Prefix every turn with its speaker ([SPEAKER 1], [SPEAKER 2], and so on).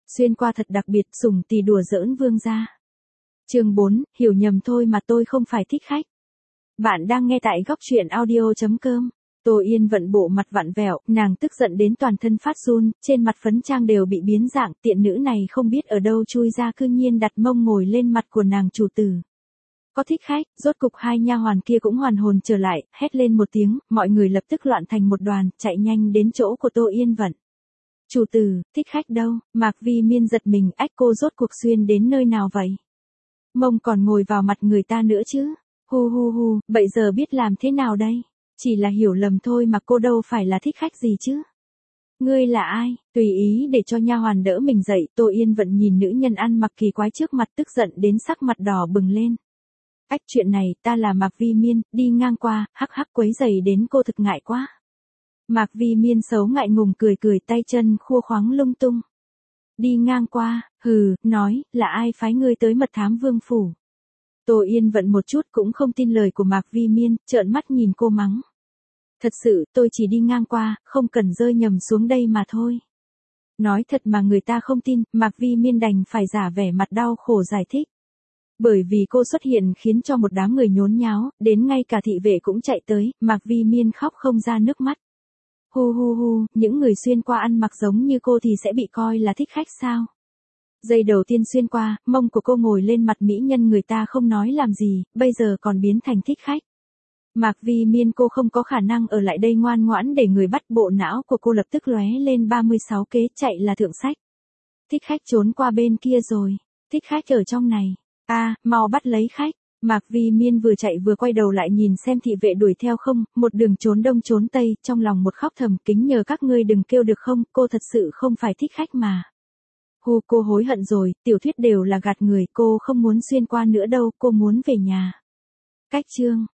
[SPEAKER 1] Xuyên qua thật đặc biệt, sủng tì đùa giỡn vương gia. Chương 4, hiểu nhầm thôi mà tôi không phải thích khách. Bạn đang nghe tại góc truyện audio.com. Tô Yên Vận bộ mặt vặn vẹo, nàng tức giận đến toàn thân phát run, trên mặt phấn trang đều bị biến dạng, tiện nữ này không biết ở đâu chui ra cư nhiên đặt mông ngồi lên mặt của nàng chủ tử. Có thích khách, rốt cục hai nha hoàn kia cũng hoàn hồn trở lại, hét lên một tiếng, mọi người lập tức loạn thành một đoàn, chạy nhanh đến chỗ của Tô Yên Vận. Chủ tử, thích khách đâu? Mạc Vi Miên giật mình, ách cô rốt cuộc xuyên đến nơi nào vậy? Mông còn ngồi vào mặt người ta nữa chứ? Hu hu hu, bây giờ biết làm thế nào đây? Chỉ là hiểu lầm thôi mà cô đâu phải là thích khách gì chứ? Ngươi là ai? Tùy ý để cho nha hoàn đỡ mình dậy, Tô Yên Vận nhìn nữ nhân ăn mặc kỳ quái trước mặt tức giận đến sắc mặt đỏ bừng lên. Ách chuyện này, ta là Mạc Vi Miên, đi ngang qua, hắc hắc quấy giày đến cô thực ngại quá. Mạc Vi Miên xấu ngại ngùng cười cười tay chân khua khoáng lung tung. Đi ngang qua, hừ, nói, là ai phái ngươi tới mật thám vương phủ. Tô Yên Vận một chút cũng không tin lời của Mạc Vi Miên, trợn mắt nhìn cô mắng. Thật sự, tôi chỉ đi ngang qua, không cần rơi nhầm xuống đây mà thôi. Nói thật mà người ta không tin, Mạc Vi Miên đành phải giả vẻ mặt đau khổ giải thích. Bởi vì cô xuất hiện khiến cho một đám người nhốn nháo, đến ngay cả thị vệ cũng chạy tới, Mạc Vi Miên khóc không ra nước mắt. Hu hu hu, những người xuyên qua ăn mặc giống như cô thì sẽ bị coi là thích khách sao? Giây đầu tiên xuyên qua, mông của cô ngồi lên mặt mỹ nhân người ta không nói làm gì, bây giờ còn biến thành thích khách. Mạc Vi Miên cô không có khả năng ở lại đây ngoan ngoãn để người bắt, bộ não của cô lập tức lóe lên 36 kế, chạy là thượng sách. Thích khách trốn qua bên kia rồi, thích khách ở trong này, mau bắt lấy khách. Mạc Vi Miên vừa chạy vừa quay đầu lại nhìn xem thị vệ đuổi theo không, một đường trốn đông trốn tây, trong lòng một khóc thầm, kính nhờ các ngươi đừng kêu được không, cô thật sự không phải thích khách mà. Hu, cô hối hận rồi, tiểu thuyết đều là gạt người, cô không muốn xuyên qua nữa đâu, cô muốn về nhà. Cách chương